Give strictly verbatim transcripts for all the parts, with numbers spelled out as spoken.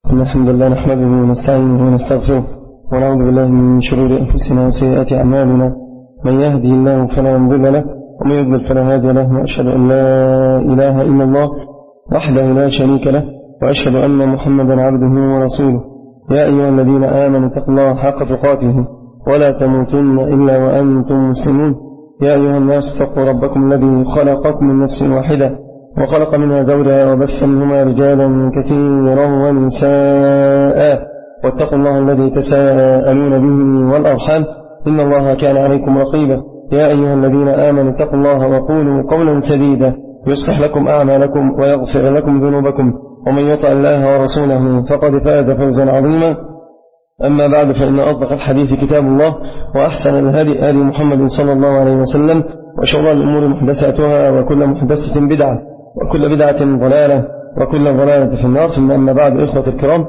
إن الحمد لله نحمده ونستعينه ونستغفره ونعوذ بالله من شرور أنفسنا وسيئات أعمالنا. من يهدي الله فلا مضل له ومن يضلل فلا هادي له، وأشهد أن لا إله إلا الله وحده لا شريك له، وأشهد أن محمدا عبده ورسوله. يا أيها الذين آمنوا اتقوا الله حق تقاته ولا تموتن إلا وأنتم مسلمون. يا أيها الناس اتقوا ربكم الذي خلقكم من نفس واحدة وخلق منها زوجها وبث منهما رجالا كثيرا ونساء، واتقوا الله الذي تساءلون به والأرحام إن الله كان عليكم رقيبا. يا أيها الذين آمنوا اتقوا الله وقولوا قولا سديدا يصلح لكم أعمالكم ويغفر لكم ذنوبكم، ومن يطع الله ورسوله فقد فاز فوزا عظيما. أما بعد، فإن أصدق الحديث كتاب الله، وأحسن الهدي هدي محمد صلى الله عليه وسلم، وشر الأمور محدثاتها، وكل محدثة بدعة، وكل بدعة ضلالة، وكل ضلالة في النار. ثم أما بعد، إخوة الكرام،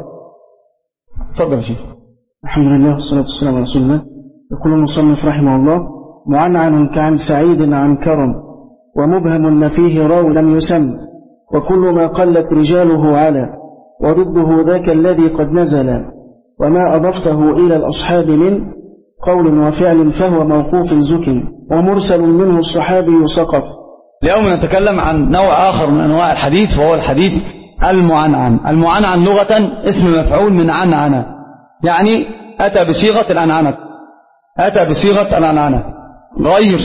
تفضل شيخ. الحمد لله والصلاة والسلام على رسول الله. يقول المصنف رحمه الله: معنعن كعن سعيد عن كرم، ومبهم ما فيه راو لم يسم، وكل ما قلت رجاله على، وضده ذاك الذي قد نزل، وما أضفته إلى الأصحاب من قول وفعل فهو موقوف زكي، ومرسل منه الصحابي سقط. اليوم نتكلم عن نوع آخر من أنواع الحديث، وهو الحديث المعنعن. المعنعن لغة اسم مفعول من عنعنة، يعني أتى بصيغة العنعنة، أتى بصيغة العنعنة غير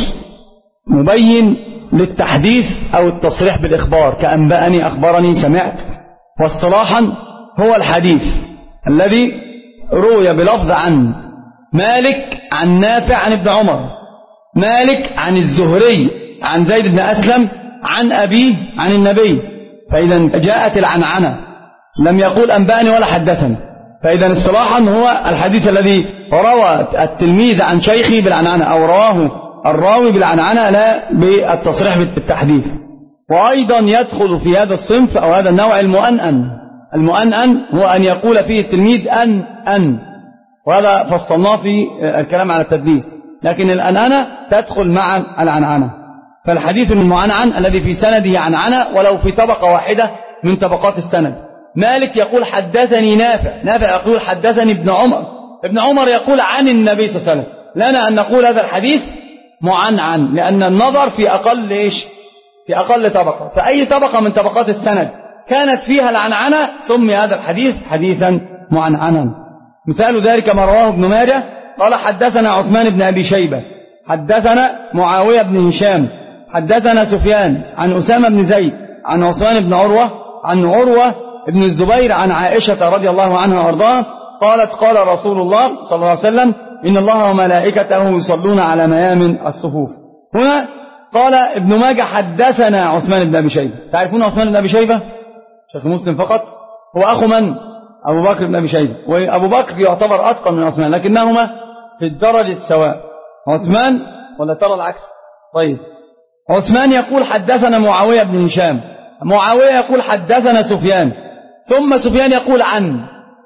مبين للتحديث أو التصريح بالإخبار، كأنبأني، أخبرني، سمعت. واصطلاحا هو الحديث الذي روي بلفظ عن مالك عن نافع عن ابن عمر، مالك عن الزهري عن زيد بن أسلم عن أبيه عن النبي. فإذا جاءت العنعنة، لم يقول أنبأني ولا حدثني. فإذا اصطلاحا هو الحديث الذي روى التلميذ عن شيخه بالعنعنة، أو رواه الراوي بالعنعنة لا بالتصريح بالتحديث. وأيضا يدخل في هذا الصنف أو هذا النوع المؤنن. المؤنن هو أن يقول فيه التلميذ أن أن، وهذا فصلناه في الكلام على التدليس. لكن الأنانة تدخل مع العنعنة. فالحديث المعنعن الذي في سنده عنعنة ولو في طبقة واحدة من طبقات السند. مالك يقول حدثني نافع، نافع يقول حدثني ابن عمر، ابن عمر يقول عن النبي صلى الله عليه وسلم. لنا أن نقول هذا الحديث معنعن، لأن النظر في أقل إيش؟ في أقل طبقة. فأي طبقة من طبقات السند كانت فيها العنعنة سمي هذا الحديث حديثا معنعنا. مثال ذلك ما رواه ابن ماجه قال حدثنا عثمان بن أبي شيبة، حدثنا معاوية بن هشام، حدثنا سفيان عن أسامة بن زيد عن عثمان بن عروة عن عروة بن الزبير عن عائشة رضي الله عنها وارضاها قالت قال رسول الله صلى الله عليه وسلم: إن الله وملائكته يصلون على ميامن الصفوف. هنا قال ابن ماجه حدثنا عثمان بن أبي شيبة. تعرفون عثمان بن أبي شيبة؟ شيخ مسلم فقط. هو أخو من؟ أبو بكر بن أبي شيبة. وأبو بكر يعتبر أتقن من عثمان، لكنهما في الدرجة سواء. عثمان ولا ترى العكس؟ طيب، عثمان يقول حدثنا معاوية بن هشام، معاوية يقول حدثنا سفيان، ثم سفيان يقول عن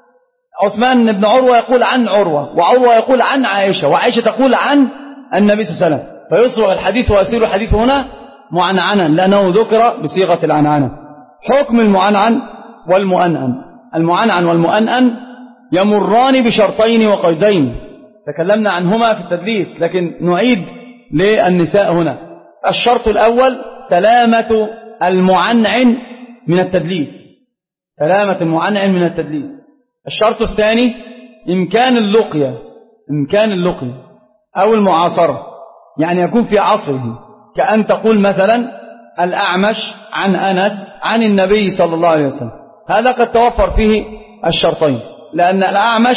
عثمان بن عروة، يقول عن عروة، وعروة يقول عن عائشة، وعائشة تقول عن النبي صلى الله عليه وسلم. فيصبح الحديث ويصير الحديث هنا معنعنا لأنه ذكر بصيغة العنعنة. حكم المعنعن والمؤنن. المعنعن والمؤنن يمران بشرطين وقيدين تكلمنا عنهما في التدليس، لكن نعيد للنساء هنا. الشرط الأول سلامة المعنعن من التدليس، سلامة المعنعن من التدليس. الشرط الثاني إمكان اللقية، إمكان اللقية أو المعاصرة، يعني يكون في عصره، كأن تقول مثلا الأعمش عن أنس عن النبي صلى الله عليه وسلم. هذا قد توفر فيه الشرطين، لأن الأعمش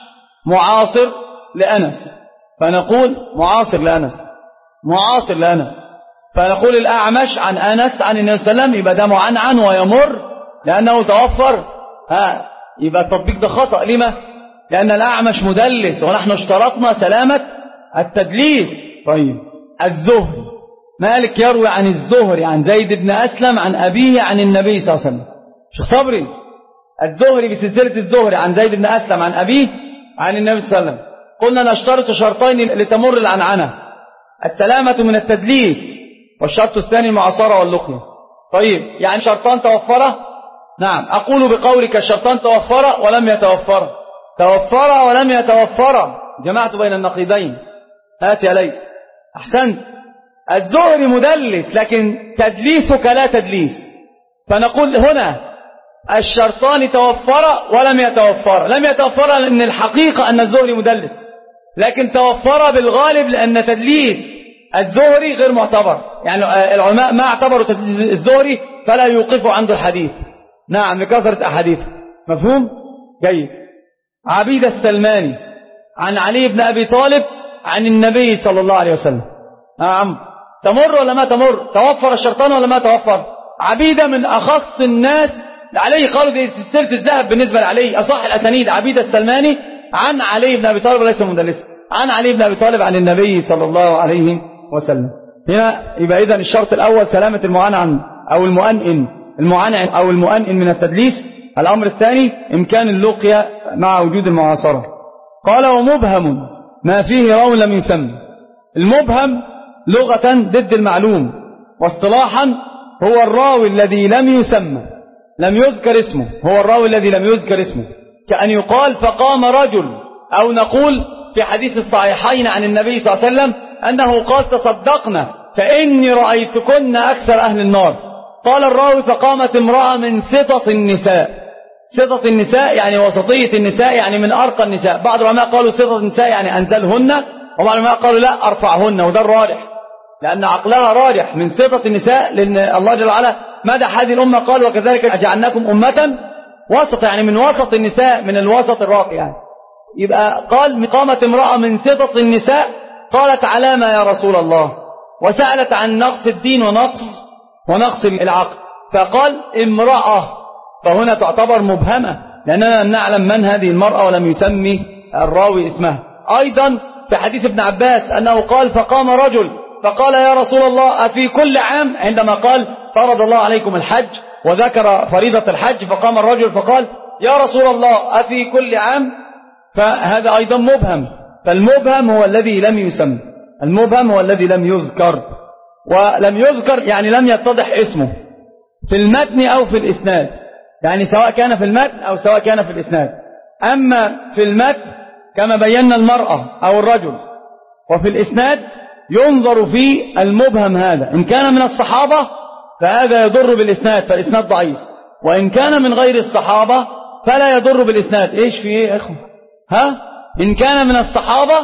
معاصر لأنس، فنقول معاصر لأنس، معاصر لأنس، فنقول الأعمش عن أنس عن النبي صلى الله عليه وسلم، يبقى ده معنعن ويمر لأنه توفر. ها يبقى التطبيق ده خطأ. لما؟ لأن الأعمش مدلس، ونحن اشترطنا سلامة التدليس. طيب، الزهري، مالك يروي عن الزهري عن زيد بن أسلم عن أبيه عن النبي صلى الله عليه وسلم. شيخ صبري، الزهري بسلسلة الزهري عن زيد بن أسلم عن أبيه عن النبي صلى الله عليه وسلم. قلنا نشترط شرطين لتمر العنعنة: السلامة من التدليس، والشرط الثاني المعاصرة واللقية. طيب، يعني شرطان توفره. نعم. أقول بقولك الشرطان توفر ولم يتوفر، توفر ولم يتوفر، جمعت بين النقيضين. هات يا ليث. أحسنت. الزهري مدلس لكن تدليسك لا تدليس، فنقول هنا الشرطان توفر ولم يتوفر. لم يتوفر لأن الحقيقة أن الزهري مدلس، لكن توفر بالغالب لأن تدليس الزهري غير معتبر، يعني العلماء ما اعتبروا تدليس الزهري فلا يوقفوا عنده الحديث. نعم لكثرة أحاديثه. مفهوم؟ جيد. عبيد السلماني عن علي بن أبي طالب عن النبي صلى الله عليه وسلم. نعم. تمر ولا ما تمر؟ توفر الشرطان ولا ما توفر؟ عبيدة من أخص الناس علي خالد سلسلة الذهب بالنسبة لعلي، أصح الأسانيد. عبيد السلماني عن علي بن أبي طالب وليس مدلس، عن علي بن أبي طالب عن النبي صلى الله عليه وسلم. هنا يبقى إذن الشرط الأول سلامة المعنعن أو المؤنن المعنعن أو المؤنن من التدليس. الأمر الثاني إمكان اللقيا مع وجود المعاصرة. قال ومبهم ما فيه راو لم يسمى. المبهم لغة ضد المعلوم، واصطلاحا هو الراوي الذي لم يسمى، لم يذكر اسمه، هو الراوي الذي لم يذكر اسمه، كأن يقال فقام رجل، أو نقول في حديث الصحيحين عن النبي صلى الله عليه وسلم أنه قال تصدقنا فإني رأيتكن أكثر أهل النار. قال الراوي فقامت امرأة من سطط النساء. سطط النساء يعني وسطية النساء، يعني من أرقى النساء. بعض العلماء قالوا سطط النساء يعني أنزلهن، وبعض العلماء قالوا لا أرفعهن، وده الراجح لأن عقلها راجح من سطط النساء، لأن الله جل وعلا مدح هذه الأمة قال وكذلك أجعلناكم أمة وسط، يعني من وسط النساء، من الوسط الراقي يعني. يبقى قال قامت امرأة من سطط النساء قالت علامة يا رسول الله، وسألت عن نقص الدين ونقص ونقص العقل، فقال امرأة، فهنا تعتبر مبهمة لأننا نعلم من هذه المرأة ولم يسمي الراوي اسمها. أيضا في حديث ابن عباس أنه قال فقام رجل فقال يا رسول الله أفي كل عام، عندما قال فرض الله عليكم الحج وذكر فريضة الحج، فقام الرجل فقال يا رسول الله أفي كل عام، فهذا أيضا مبهم. فالمبهم هو الذي لم يسمى، المبهم هو الذي لم يذكر، ولم يذكر يعني لم يتضح اسمه في المتن أو في الإسناد، يعني سواء كان في المتن أو سواء كان في الإسناد. أما في المتن كما بينا المرأة أو الرجل، وفي الإسناد ينظر في المبهم هذا، إن كان من الصحابة فهذا يضر بالإسناد فالإسناد ضعيف، وإن كان من غير الصحابة فلا يضر بالإسناد. إيش في إيه يا إخوة؟ ها؟ إن كان من الصحابة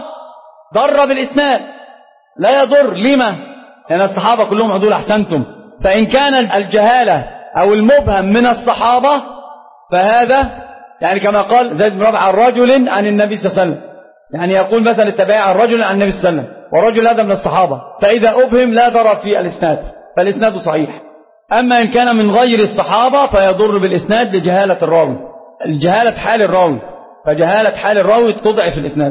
ضر بالإسناد لا يضر. لما؟ لأن الصحابة كلهم عدول أحسنتم. فإن كان الجهالة أو المبهم من الصحابة فهذا يعني كما قال زيد بن ربيعة عن رجل عن النبي صلى الله عليه وسلم، يعني يقول مثلا التابعي عن رجل عن النبي صلى الله عليه وسلم، ورجل هذا من الصحابة، فإذا أبهم لا ضرر في الإسناد فالإسناد صحيح. أما إن كان من غير الصحابة فيضر بالإسناد لجهالة الراوي، الجهالة حال الراوي، فجهالة حال الراوي تضعف الإسناد.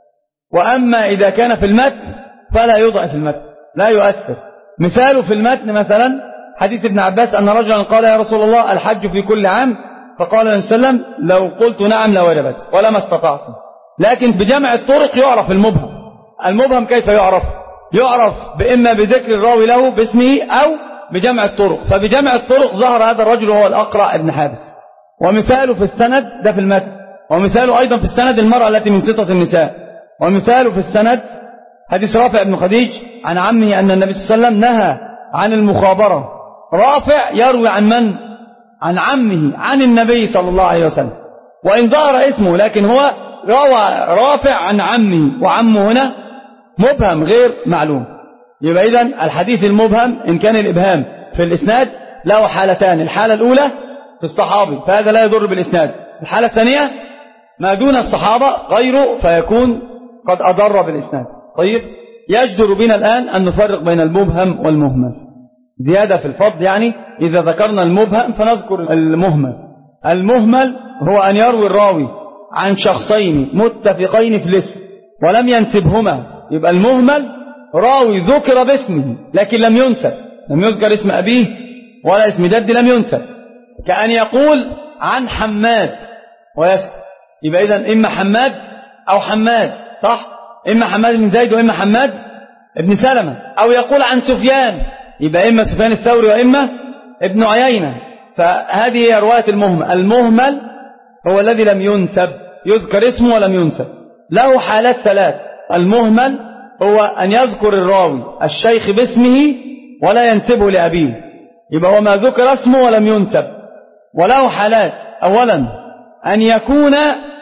وأما إذا كان في المتن فلا يضعف المتن، لا يؤثر. مثاله في المتن مثلا حديث ابن عباس أن رجلا قال يا رسول الله الحج في كل عام، فقال النبي صلى الله عليه وسلم لو قلت نعم لوجبت ولما استطعتم. لكن بجمع الطرق يعرف المبهم. المبهم كيف يعرف؟ يعرف بإما بذكر الراوي له باسمه أو بجمع الطرق. فبجمع الطرق ظهر هذا الرجل وهو الأقرع ابن حابس. ومثاله في السند ده في المتن، ومثاله أيضا في السند المرأة التي من سطة النساء، ومثاله في السند حديث رافع بن خديج عن عمه أن النبي صلى الله عليه وسلم نهى عن المخابرة. رافع يروي عن من؟ عن عمه عن النبي صلى الله عليه وسلم، وإن ظهر اسمه لكن هو روى رافع عن عمه، وعمه هنا مبهم غير معلوم. يبقى إذن الحديث المبهم إن كان الإبهام في الإسناد له حالتان، الحالة الأولى في الصحابي فهذا لا يضر بالإسناد، الحالة الثانية ما دون الصحابة غيره فيكون قد أضر بالإسناد. طيب يجدر بنا الآن أن نفرق بين المبهم والمهمل، زيادة في الفضل، يعني إذا ذكرنا المبهم فنذكر المهمل. المهمل هو أن يروي الراوي عن شخصين متفقين في الاسم ولم ينسبهما، يبقى المهمل راوي ذكر باسمه لكن لم ينسب، لم يذكر اسم أبيه ولا اسم جد، لم ينسب، كأن يقول عن حماد ويسكت. يبقى إذن إما حماد أو حماد، صح؟ إما حماد بن زيد وإما حماد ابن سلمة. أو يقول عن سفيان، يبقى إما سفيان الثوري وإما ابن عيينة، فهذه هي رواية المهمل. المهمل هو الذي لم ينسب، يذكر اسمه ولم ينسب. له حالات ثلاث. المهمل هو أن يذكر الراوي الشيخ باسمه ولا ينسبه لأبيه، يبقى هو ما ذكر اسمه ولم ينسب. وله حالات: أولا أن يكون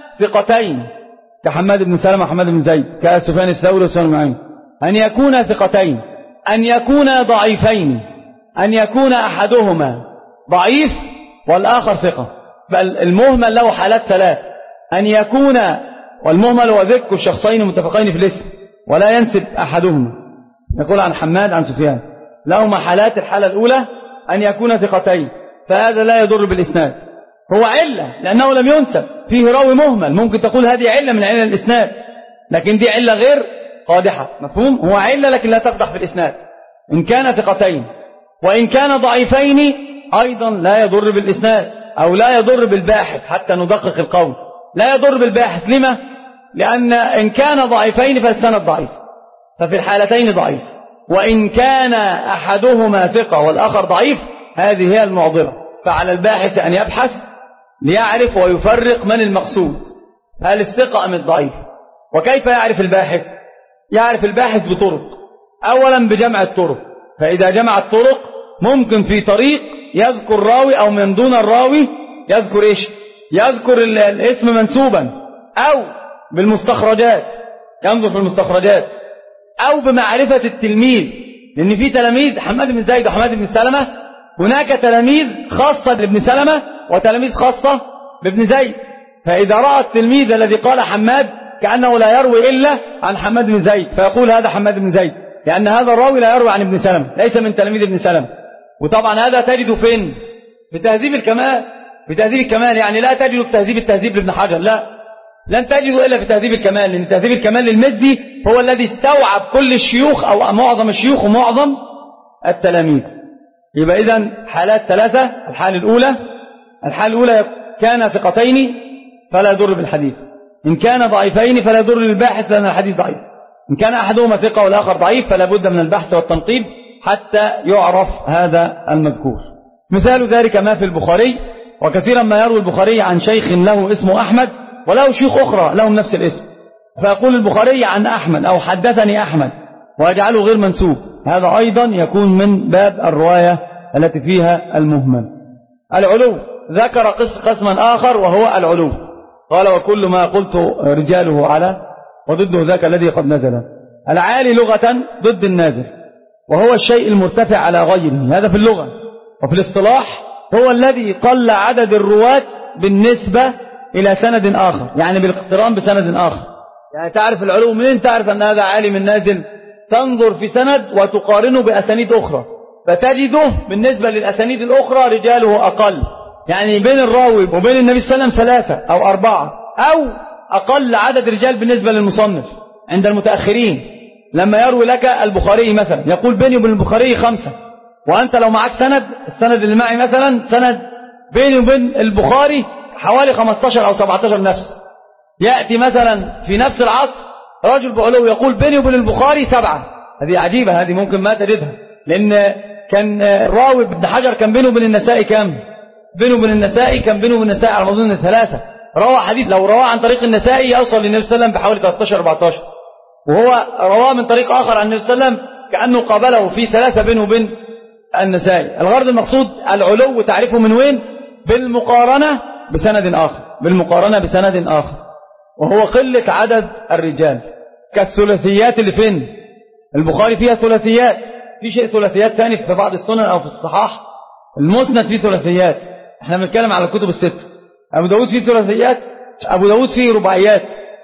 ثقتين كحماد بن سلمة وحماد بن زيد كسفيان الثوري وسفيان بن عيينة، أن يكون ثقتين، أن يكون ضعيفين، أن يكون أحدهما ضعيف والآخر ثقة. بل المهمل له حالات ثلاث: أن يكون، والمهمل هو ذكر الشخصين متفقين في الاسم ولا ينسب أحدهما، يقول عن حماد عن سفيان. لهما حالات: الحالة الأولى أن يكون ثقتين، فهذا لا يضر بالإسناد، هو علة لأنه لم ينسب، فيه راوي مهمل، ممكن تقول هذه علة من علة الإسناد، لكن دي علة غير قادحة، مفهوم؟ هو علة لكن لا تقدح في الإسناد إن كان ثقتين. وإن كان ضعيفين أيضا لا يضر بالإسناد، أو لا يضر بالباحث، حتى ندقق القول، لا يضر بالباحث. لما؟ لأن إن كان ضعيفين فالسند ضعيف، ففي الحالتين ضعيف. وإن كان أحدهما ثقة والآخر ضعيف هذه هي المعضلة، فعلى الباحث أن يبحث ليعرف ويفرق من المقصود، هل الثقة أم الضعيف. وكيف يعرف الباحث؟ يعرف الباحث بطرق. أولا بجمع الطرق، فإذا جمع الطرق ممكن في طريق يذكر راوي أو من دون الراوي يذكر إيش؟ يذكر الاسم منسوبا، أو بالمستخرجات، ينظر في المستخرجات، أو بمعرفة التلميذ، لأن في تلاميذ حماد بن زيد وحماد بن سلمة، هناك تلاميذ خاصة لابن سلمة وتلاميذ خاصة بابن زيد، فإذا رأى التلميذ الذي قال حماد كأنه لا يروي إلا عن حماد بن زيد فيقول هذا حماد بن زيد، لأن هذا الراوي لا يروي عن ابن سلمة، ليس من تلاميذ ابن سلمة. وطبعا هذا تجده فين؟ في تهذيب الكمال، في تهذيب الكمال، يعني لا تجده في تهذيب التهذيب لابن حجر، لا، لن تجده إلا في تهذيب الكمال، لأن تهذيب الكمال للمزي هو الذي استوعب كل الشيوخ أو معظم الشيوخ ومعظم التلاميذ. يبقى إذن حالات ثلاثة: الحالة الأولى الحالة الأولى كان ثقتين فلا يضر بالحديث، إن كان ضعيفين فلا يضر للباحث لأن الحديث ضعيف، إن كان أحدهما ثقة والآخر ضعيف فلا بد من البحث والتنقيب حتى يعرف هذا المذكور. مثال ذلك ما في البخاري، وكثيرا ما يروي البخاري عن شيخ له اسمه أحمد وله شيوخ أخرى لهم نفس الاسم، فيقول البخاري عن أحمد أو حدثني أحمد ويجعله غير منسوب، هذا أيضا يكون من باب الرواية التي فيها المهمل. العلو، ذكر قسما آخر وهو العلو، قال وكل ما قلت رجاله على وضده ذاك الذي قد نزل. العالي لغة ضد النازل، وهو الشيء المرتفع على غيره، هذا في اللغة. وفي الاصطلاح هو الذي قل عدد الرواة بالنسبة إلى سند آخر، يعني بالاقتران بسند آخر. يعني تعرف العلو منين؟ تعرف أن هذا عالي من نازل، تنظر في سند وتقارنه بأسانيد أخرى فتجده بالنسبة للأسانيد الأخرى رجاله أقل، يعني بين الراوي وبين النبي صلى الله عليه وسلم ثلاثة أو أربعة أو أقل عدد رجال بالنسبة للمصنف عند المتأخرين. لما يروي لك البخاري مثلا يقول بيني وبين البخاري خمسة، وأنت لو معك سند، السند اللي معي مثلا سند بيني وبين البخاري حوالي خمستاشر أو سبعتاشر نفس، يأتي مثلا في نفس العصر رجل بعلو يقول بيني وبين البخاري سبعة. هذه عجيبة، هذه ممكن ما تجدها، لأن كان الراوي ابن حجر كان بينه وبين النسائي كم؟ بينه وبين النسائي كان بينه وبين النسائي على ما أظن ثلاثة، روى حديث لو رواه عن طريق النسائي يوصل للنبي صلى الله عليه وسلم بحوالي تلتاشر أربعتاشر، وهو رواه من طريق آخر عن النبي صلى الله عليه وسلم كأنه قابله في ثلاثة بينه وبين النسائي. الغرض المقصود العلو تعرفه من وين؟ بالمقارنة بسند آخر، بالمقارنة بسند آخر، وهو قلة عدد الرجال. كالثلاثيات اللي فين؟ البخاري فيها ثلاثيات، في شيء ثلاثيات ثاني في بعض السنن أو في الصحاح، المسند فيه ثلاثيات، احنا بنتكلم على الكتب الست. أبو داود فيه ثلاثيات، أبو داود فيه رباعيات،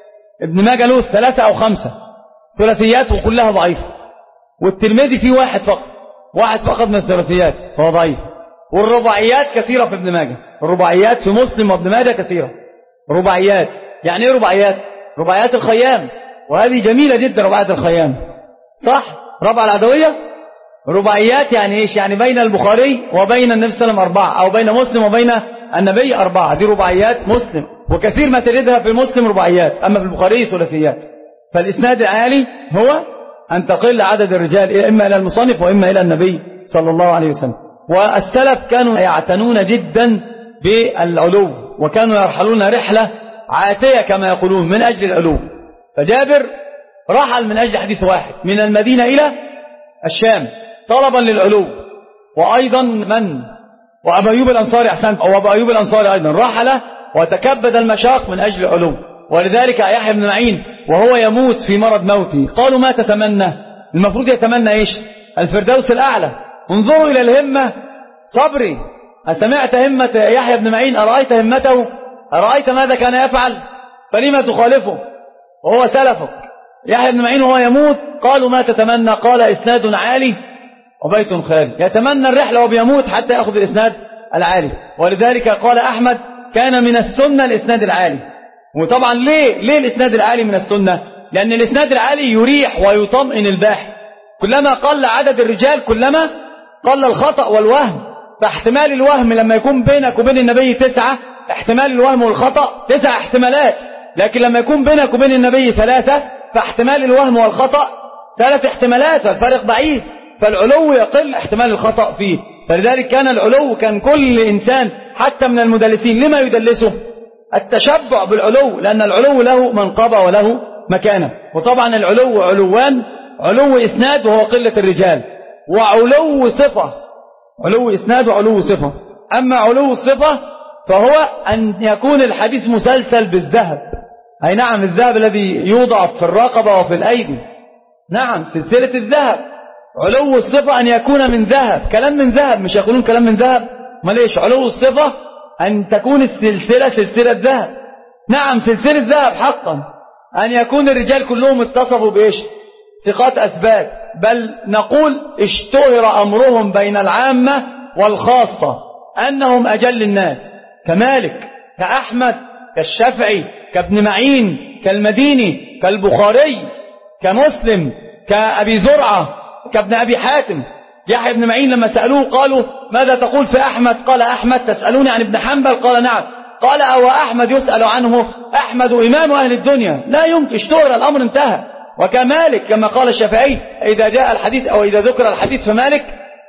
ابن ماجه له ثلاثة أو خمسة ثلاثيات وكلها ضعيفة، والترمذي فيه واحد فقط، واحد فقط من الثلاثيات فهو ضعيف. والرباعيات كثيرة في ابن ماجه، الرباعيات في مسلم وابن ماجه كثيرة. رباعيات يعني ايه رباعيات؟ رباعيات الخيام، وهذه جميلة جدا رباعيات الخيام، صح؟ ربع العدوية رباعيات يعني ايش؟ يعني بين البخاري وبين النبي صلى الله عليه وسلم أربعة، أو بين مسلم وبين النبي أربعة، دي رباعيات مسلم، وكثير ما تجدها في مسلم رباعيات، أما في البخاري ثلاثيات. فالإسناد العالي هو أن تقل عدد الرجال إما إلى المصنف وإما إلى النبي صلى الله عليه وسلم. والسلف كانوا يعتنون جدا بالعلو، وكانوا يرحلون رحلة عاتية كما يقولون من أجل العلو. فجابر رحل من أجل حديث واحد من المدينة إلى الشام طلبا للعلو. وأيضا من وأبو أيوب الأنصاري أحسنت أو أبو أيوب الأنصاري أيضا رحل وتكبد المشاق من أجل العلو. ولذلك يحيى بن معين وهو يموت في مرض موته قالوا ما تتمنى؟ المفروض يتمنى إيش؟ الفردوس الأعلى. انظروا إلى الهمة. صبري أسمعت همة يحيى بن معين؟ أرأيت همته؟ أرأيت ماذا كان يفعل؟ فلما تخالفه وهو سلفك؟ يحيى بن معين وهو يموت قالوا ما تتمنى؟ قال إسناد عالي وبيت خالي. يتمنى الرحلة وبيموت حتى يأخذ الإسناد العالي. ولذلك قال أحمد كان من السنة الإسناد العالي. وطبعا ليه ليه الإسناد العالي من السنة؟ لأن الإسناد العالي يريح ويطمئن الباحث. كلما قل عدد الرجال كلما قل الخطأ والوهم. فاحتمال الوهم لما يكون بينك وبين النبي تسعة، احتمال الوهم والخطأ تسع احتمالات. لكن لما يكون بينك وبين النبي ثلاثة فاحتمال الوهم والخطأ ثلاث احتمالات، فالفرق بعيد. فالعلو يقل احتمال الخطأ فيه. فلذلك كان العلو كان كل إنسان حتى من المدلسين لما يدلسه؟ التشبع بالعلو، لأن العلو له منقبة وله مكانة. وطبعا العلو علوان، علو إسناد وهو قلة الرجال، وعلو صفة، علو إسناد وعلو صفة. أما علو الصفة فهو أن يكون الحديث مسلسل بالذهب. أي نعم الذهب الذي يوضع في الرقبة وفي الأيدي، نعم سلسلة الذهب. علو الصفة أن يكون من ذهب، كلام من ذهب، مش يقولون كلام من ذهب ما ليش. علو الصفة أن تكون السلسلة سلسلة ذهب، نعم سلسلة ذهب حقا. أن يكون الرجال كلهم اتصفوا بإيش؟ ثقات أثبات. بل نقول اشتهر أمرهم بين العامة والخاصة أنهم أجل الناس، كمالك كأحمد كالشافعي كابن معين كالمديني كالبخاري كمسلم كأبي زرعة كابن أبي حاتم. يحيى بن معين لما سألوه قالوا ماذا تقول في أحمد؟ قال أحمد تسألوني عن ابن حنبل؟ قال نعم. قال أو أحمد يسأل عنه؟ أحمد إمام أهل الدنيا لا يمكن، اشتهر الأمر انتهى. وكمالك كما قال الشافعي إذا جاء الحديث أو إذا ذكر الحديث فمالك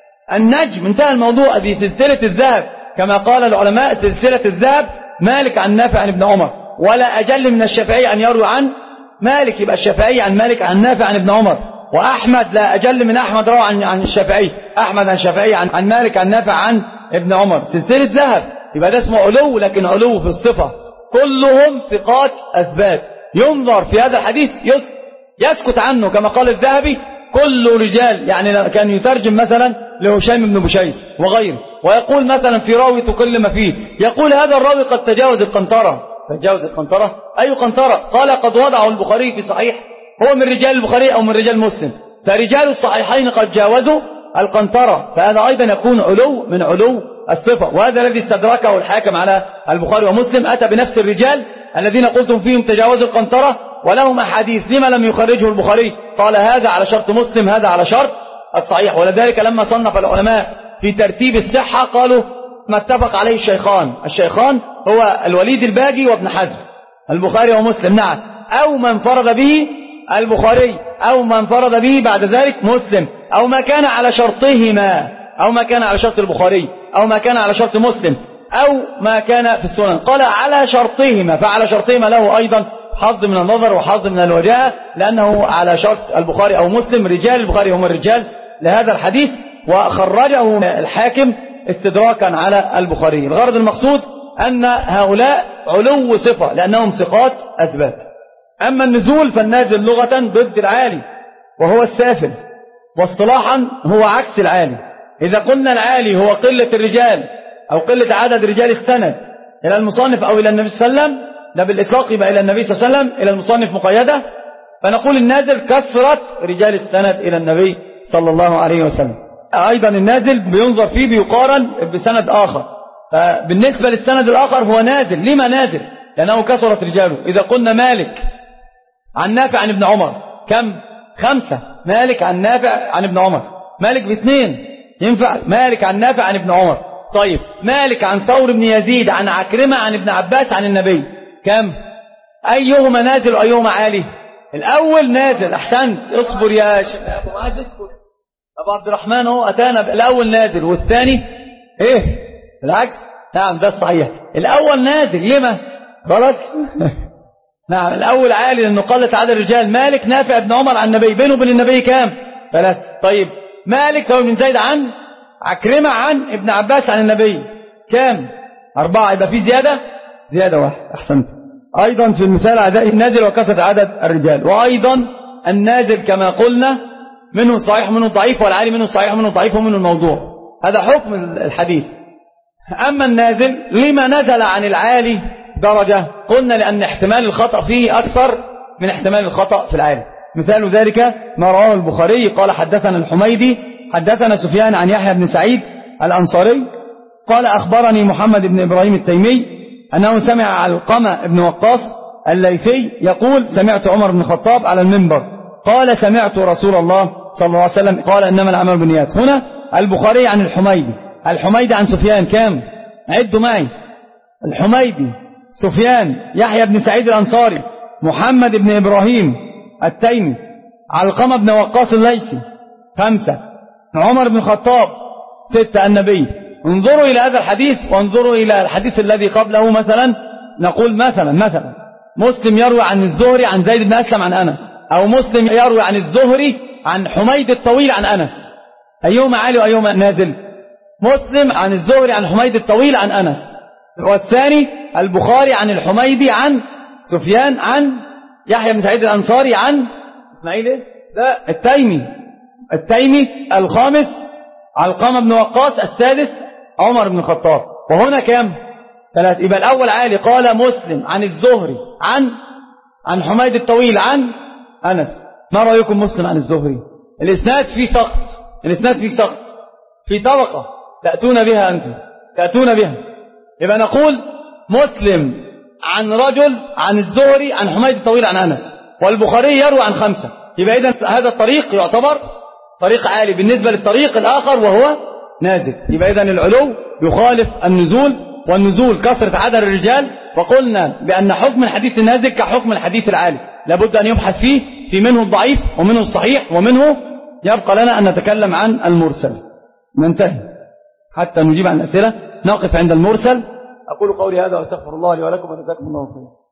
النجم، انتهى الموضوع. دي سلسلة الذهب كما قال العلماء، سلسلة الذهب مالك عن نافع عن ابن عمر. ولا أجل من الشافعي أن يروي عن مالك، يبقى الشافعي عن مالك عن نافع عن ابن عمر. وأحمد لا أجل من أحمد روى عن عن الشافعي، أحمد عن الشافعي عن, عن مالك عن نافع عن ابن عمر. سلسلة ذهب، يبقى ده اسمه علو، لكن علو في الصفة. كلهم ثقات أثبات. ينظر في هذا الحديث يسكت عنه كما قال الذهبي كل رجال، يعني كان يترجم مثلا لهشام بن بشير وغيره، ويقول مثلا في راوي تكلم فيه، يقول هذا الراوي قد تجاوز القنطرة. تجاوز القنطرة؟ أي قنطرة؟ قال قد وضعه البخاري في صحيح، هو من رجال البخاري أو من رجال مسلم، فرجال الصحيحين قد جاوزوا القنطرة. فهذا أيضا يكون علو من علو الصفة. وهذا الذي استدركه الحاكم على البخاري ومسلم، أتى بنفس الرجال الذين قلتم فيهم تجاوزوا القنطرة ولهم أحاديث، لما لم يخرجه البخاري؟ قال هذا على شرط مسلم، هذا على شرط الصحيح. ولذلك لما صنف العلماء في ترتيب الصحة قالوا ما اتفق عليه الشيخان. الشيخان هو الوليد الباجي وابن حزم، البخاري ومسلم، نعم، أو من فرض به البخاري، أو من فرض به بعد ذلك مسلم، أو ما كان على شرطهما، أو ما كان على شرط البخاري، أو ما كان على شرط مسلم، أو ما كان في السنن. قال على شرطهما، فعلى شرطهما له أيضا حظ من النظر وحظ من الوجاهة، لأنه على شرط البخاري أو مسلم، رجال البخاري هم الرجال لهذا الحديث، وخرجه الحاكم استدراكا على البخاري. الغرض المقصود أن هؤلاء علو صفة لأنهم ثقات أثبات. أما النزول فالنازل لغة ضد العالي وهو السافل، واصطلاحا هو عكس العالي. إذا قلنا العالي هو قلة الرجال أو قلة عدد رجال السند إلى المصنف أو إلى النبي صلى الله عليه وسلم، لا بالإطلاق يبقى إلى النبي صلى الله عليه وسلم، إلى المصنف مقيدة. فنقول النازل كثرة رجال السند إلى النبي صلى الله عليه وسلم. أيضا النازل بينظر فيه بيقارن بسند آخر، فبالنسبة للسند الآخر هو نازل. لما نازل؟ لأنه كثرت رجاله. إذا قلنا مالك عن نافع عن ابن عمر كم؟ خمسة. مالك عن نافع عن ابن عمر، مالك باثنين ينفع. مالك عن نافع عن ابن عمر. طيب مالك عن ثور بن يزيد عن عكرمة عن ابن عباس عن النبي كم؟ أيهما نازل وأيهما عالي؟ الأول نازل. أحسنت، اصبر يا شباب وعايز اسكت. أبو عبد الرحمن هو أتانا الأول نازل والثاني إيه بالعكس. نعم ده الصحيح، الأول نازل لما غلط. نعم الأول عالي لأنه قلت عدد الرجال. مالك نافع ابن عمر عن النبي، بينه وبين النبي كام؟ ثلاث. طيب مالك ثور بن زيد عن عكرمة عن ابن عباس عن النبي كام؟ أربعة. يبقى في زيادة زيادة واحد. أحسنت. أيضا في المثال عداء النازل وكسد عدد الرجال. وأيضا النازل كما قلنا منه صحيح منه ضعيف، والعالي منه صحيح منه ضعيف ومنه الموضوع. هذا حكم الحديث. أما النازل لما نزل عن العالي درجة؟ قلنا لأن احتمال الخطأ فيه أكثر من احتمال الخطأ في العالي. مثال ذلك ما رواه البخاري قال حدثنا الحميدي حدثنا سفيان عن يحيى بن سعيد الأنصاري قال أخبرني محمد بن إبراهيم التيمي أنه سمع علقمة بن وقاص الليثي يقول سمعت عمر بن الخطاب على المنبر قال سمعت رسول الله صلى الله عليه وسلم قال إنما الأعمال بالنيات. هنا البخاري عن الحميدي، الحميدي عن سفيان كام؟ عدوا معي. الحميدي، سفيان، يحيى بن سعيد الأنصاري، محمد بن إبراهيم التيمي، علقمة بن وقاص الليثي، خمسة. عمر بن الخطاب، ستة. النبي. انظروا إلى هذا الحديث وانظروا إلى الحديث الذي قبله. مثلا نقول مثلا مثلا مسلم يروي عن الزهري عن زيد بن أسلم عن أنس، أو مسلم يروي عن الزهري عن حميد الطويل عن أنس، أيهما عالي وأيهما نازل؟ مسلم عن الزهري عن حميد الطويل عن أنس، والثاني البخاري عن الحميدي عن سفيان عن يحيى بن سعيد الأنصاري عن اسماعيل ايه ده التيمي، التيمي. الخامس علقمة بن وقاص. السادس عمر بن الخطاب. وهنا كام؟ ثلاث. يبقى الأول عالي قال مسلم عن الزهري عن عن حميد الطويل عن أنس. ما رأيكم مسلم عن الزهري؟ الإسناد فيه سقط، الإسناد فيه سقط في طبقة تأتون بها أنتم تأتون بها. يبقى نقول مسلم عن رجل عن الزهري عن حميد الطويل عن أنس، والبخاري يروي عن خمسة. يبقى إذن هذا الطريق يعتبر طريق عالي بالنسبة للطريق الآخر وهو نازل. يبقى إذن العلو يخالف النزول، والنزول كثرة عدد الرجال. وقلنا بأن حكم الحديث النازل كحكم الحديث العالي، لابد أن يبحث فيه في منه الضعيف ومنه الصحيح ومنه يبقى لنا أن نتكلم عن المرسل. ننتهي حتى نجيب عن الأسئلة، نقف عند المرسل. أقول قولي هذا وأستغفر الله لي ولكم وجزاكم الله خيرا.